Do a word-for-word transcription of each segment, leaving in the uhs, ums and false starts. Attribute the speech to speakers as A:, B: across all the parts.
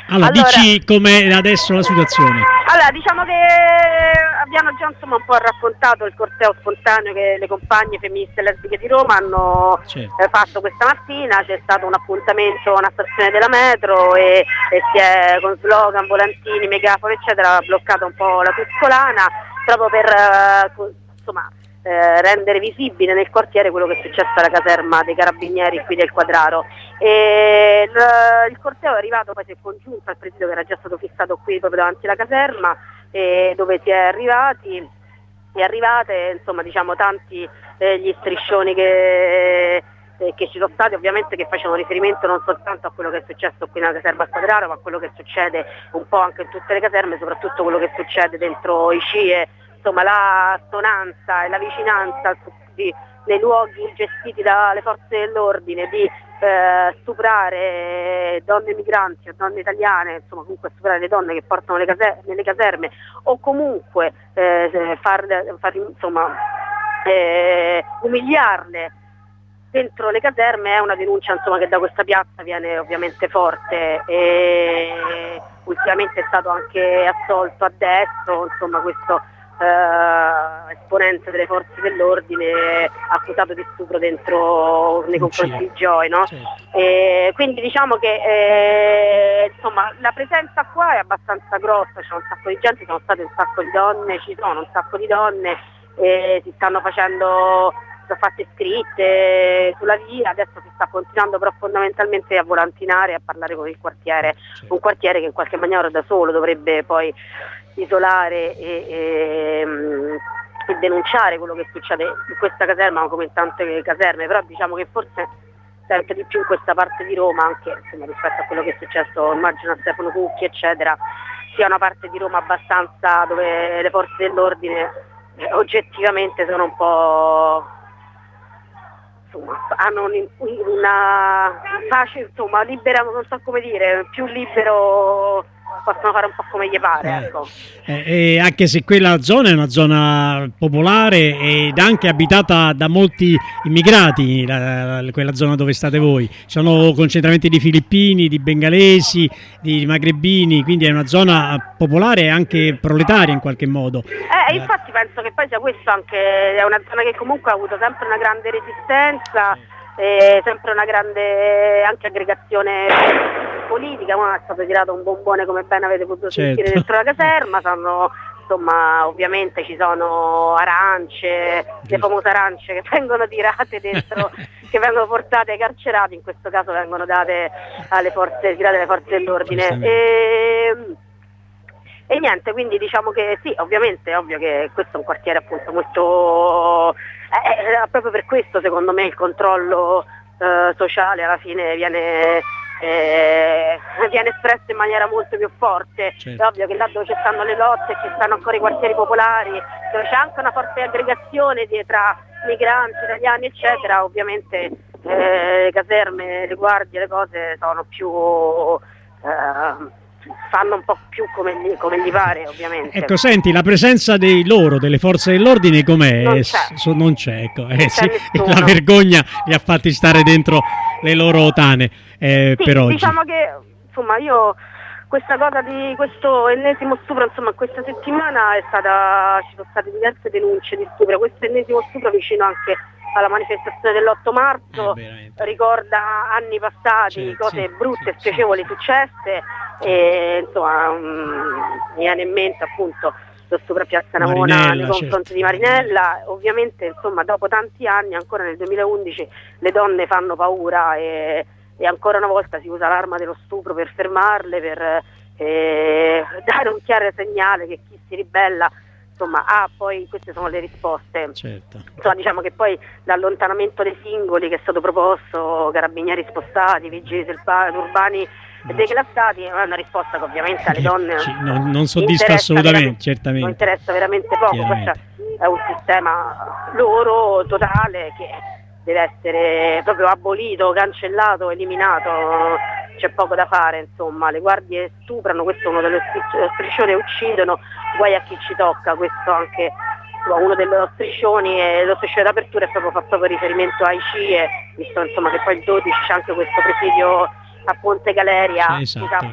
A: Allora, allora dici com'è adesso la situazione.
B: Allora, diciamo che abbiamo già insomma un po' raccontato il corteo spontaneo che le compagne femministe lesbiche di Roma hanno certo. eh, fatto questa mattina. C'è stato un appuntamento a una stazione della metro e, e si è con slogan, volantini, megafoni eccetera bloccato un po' la Tuscolana proprio per eh, insomma Eh, rendere visibile nel quartiere quello che è successo alla caserma dei carabinieri qui del Quadraro. E il, il corteo è arrivato, poi si è congiunto al presidio che era già stato fissato qui proprio davanti alla caserma, e dove si è arrivati e arrivate insomma diciamo tanti eh, gli striscioni che, eh, che ci sono stati, ovviamente, che facevano riferimento non soltanto a quello che è successo qui nella caserma Quadraro, ma a quello che succede un po' anche in tutte le caserme, soprattutto quello che succede dentro i C I E. Insomma, la stonanza e la vicinanza di, nei luoghi gestiti dalle forze dell'ordine di eh, stuprare donne migranti o donne italiane, insomma comunque stuprare le donne che portano le caser- nelle caserme, o comunque eh, far, far insomma eh, umiliarle dentro le caserme, è una denuncia insomma che da questa piazza viene ovviamente forte, e ultimamente è stato anche assolto adesso insomma questo Uh, esponente delle forze dell'ordine accusato di stupro dentro nei confronti di Joy, no? Certo. E quindi diciamo che eh, insomma la presenza qua è abbastanza grossa, c'è un sacco di gente, sono state un sacco di donne, ci sono un sacco di donne, e si stanno facendo sono fatte scritte sulla via, adesso si sta continuando però fondamentalmente a volantinare, a parlare con il quartiere, certo. Un quartiere che in qualche maniera da solo dovrebbe poi isolare e, e, e denunciare quello che succede in questa caserma come in tante caserme, però diciamo che forse sempre di più in questa parte di Roma, anche insomma, rispetto a quello che è successo immagino a Stefano Cucchi eccetera, sia una parte di Roma abbastanza dove le forze dell'ordine eh, oggettivamente sono un po' insomma hanno un, una pace insomma libera, non so come dire, più libero, possono fare un po' come gli pare, eh, ecco.
A: Eh, eh, anche se quella zona è una zona popolare ed anche abitata da molti immigrati, la, la, quella zona dove state voi, ci sono concentramenti di filippini, di bengalesi, di magrebini, quindi è una zona popolare e anche proletaria in qualche modo.
B: Eh, infatti penso che poi sia questo anche, è una zona che comunque ha avuto sempre una grande resistenza, e sempre una grande anche aggregazione politica. Ma è stato tirato un bombone, come ben avete potuto certo. sentire dentro la caserma, sanno, insomma ovviamente ci sono arance, le famose arance che vengono tirate dentro che vengono portate ai carcerati, in questo caso vengono date alle forze, tirate alle forze dell'ordine. E, e niente, quindi diciamo che sì, ovviamente è ovvio che questo è un quartiere appunto molto eh, eh, proprio per questo secondo me il controllo eh, sociale alla fine viene Eh, viene espresso in maniera molto più forte. Certo. È ovvio che là dove ci stanno le lotte, ci stanno ancora i quartieri popolari, dove c'è anche una forte aggregazione di, tra migranti, italiani eccetera, ovviamente eh, le caserme, le guardie, le cose sono più eh, fanno un po' più come gli, come gli pare, ovviamente.
A: Ecco, senti, la presenza dei loro, delle forze dell'ordine com'è?
B: Non c'è,
A: so, non c'è, ecco.
B: Non
A: eh,
B: c'è
A: sì, la vergogna li ha fatti stare dentro le loro tane eh,
B: sì,
A: per oggi.
B: Diciamo che, insomma, io questa cosa di questo ennesimo stupro, insomma, questa settimana è stata, ci sono state diverse denunce di stupro, questo ennesimo stupro vicino anche alla manifestazione dell'otto marzo, eh, ricorda anni passati, certo, cose sì, brutte e sì, spiacevoli sì, successe, e insomma um, mi viene in mente appunto lo stupro a Piazza Navona nei confronti certo. di Marinella. Ovviamente insomma dopo tanti anni, ancora nel duemilaundici, le donne fanno paura e, e ancora una volta si usa l'arma dello stupro per fermarle, per eh, dare un chiaro segnale che chi si ribella insomma ah, poi queste sono le risposte.
A: Certo.
B: Insomma, diciamo che poi l'allontanamento dei singoli che è stato proposto, carabinieri spostati, vigili urbani e declassati, è una risposta che ovviamente alle donne
A: non, non soddisfa assolutamente, certamente.
B: Non interessa veramente poco. Questo è un sistema loro totale che deve essere proprio abolito, cancellato, eliminato, c'è poco da fare, insomma. Le guardie stuprano, questo è uno dello striscione, uccidono, guai a chi ci tocca. Questo anche uno degli striscioni, e lo striscione d'apertura è proprio, fa proprio riferimento ai C I E, visto insomma che poi il dodici c'è anche questo presidio a Ponte Galeria,
A: sì, esatto.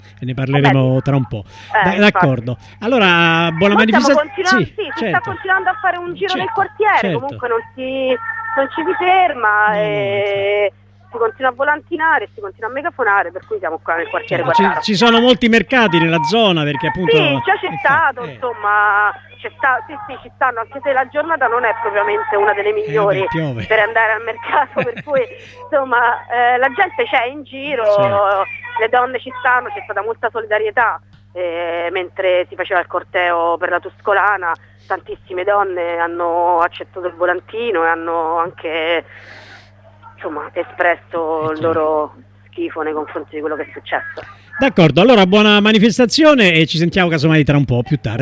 A: e ne parleremo tra un po'.
B: Eh,
A: D'accordo. Allora, buona manifestazione.
B: Sì, sì,
A: certo.
B: si sta continuando a fare un giro
A: certo,
B: nel quartiere,
A: certo.
B: comunque non, si, non ci si ferma.
A: No,
B: e...
A: no,
B: si continua a volantinare, si continua a megafonare, per cui siamo qua nel quartiere
A: certo,
B: Guardaro.
A: ci, ci sono molti mercati nella zona, perché appunto...
B: Sì, già c'è stato,
A: eh.
B: insomma, c'è sta, sì, sì, ci stanno, anche se la giornata non è propriamente una delle migliori
A: eh, vabbè,
B: per andare al mercato, per cui insomma eh, la gente c'è in giro, sì. Le donne ci stanno, c'è stata molta solidarietà, eh, mentre si faceva il corteo per la Tuscolana, tantissime donne hanno accettato il volantino e hanno anche... insomma, espresso il loro schifo nei confronti di quello che è successo.
A: D'accordo, allora buona manifestazione e ci sentiamo casomai tra un po' più tardi.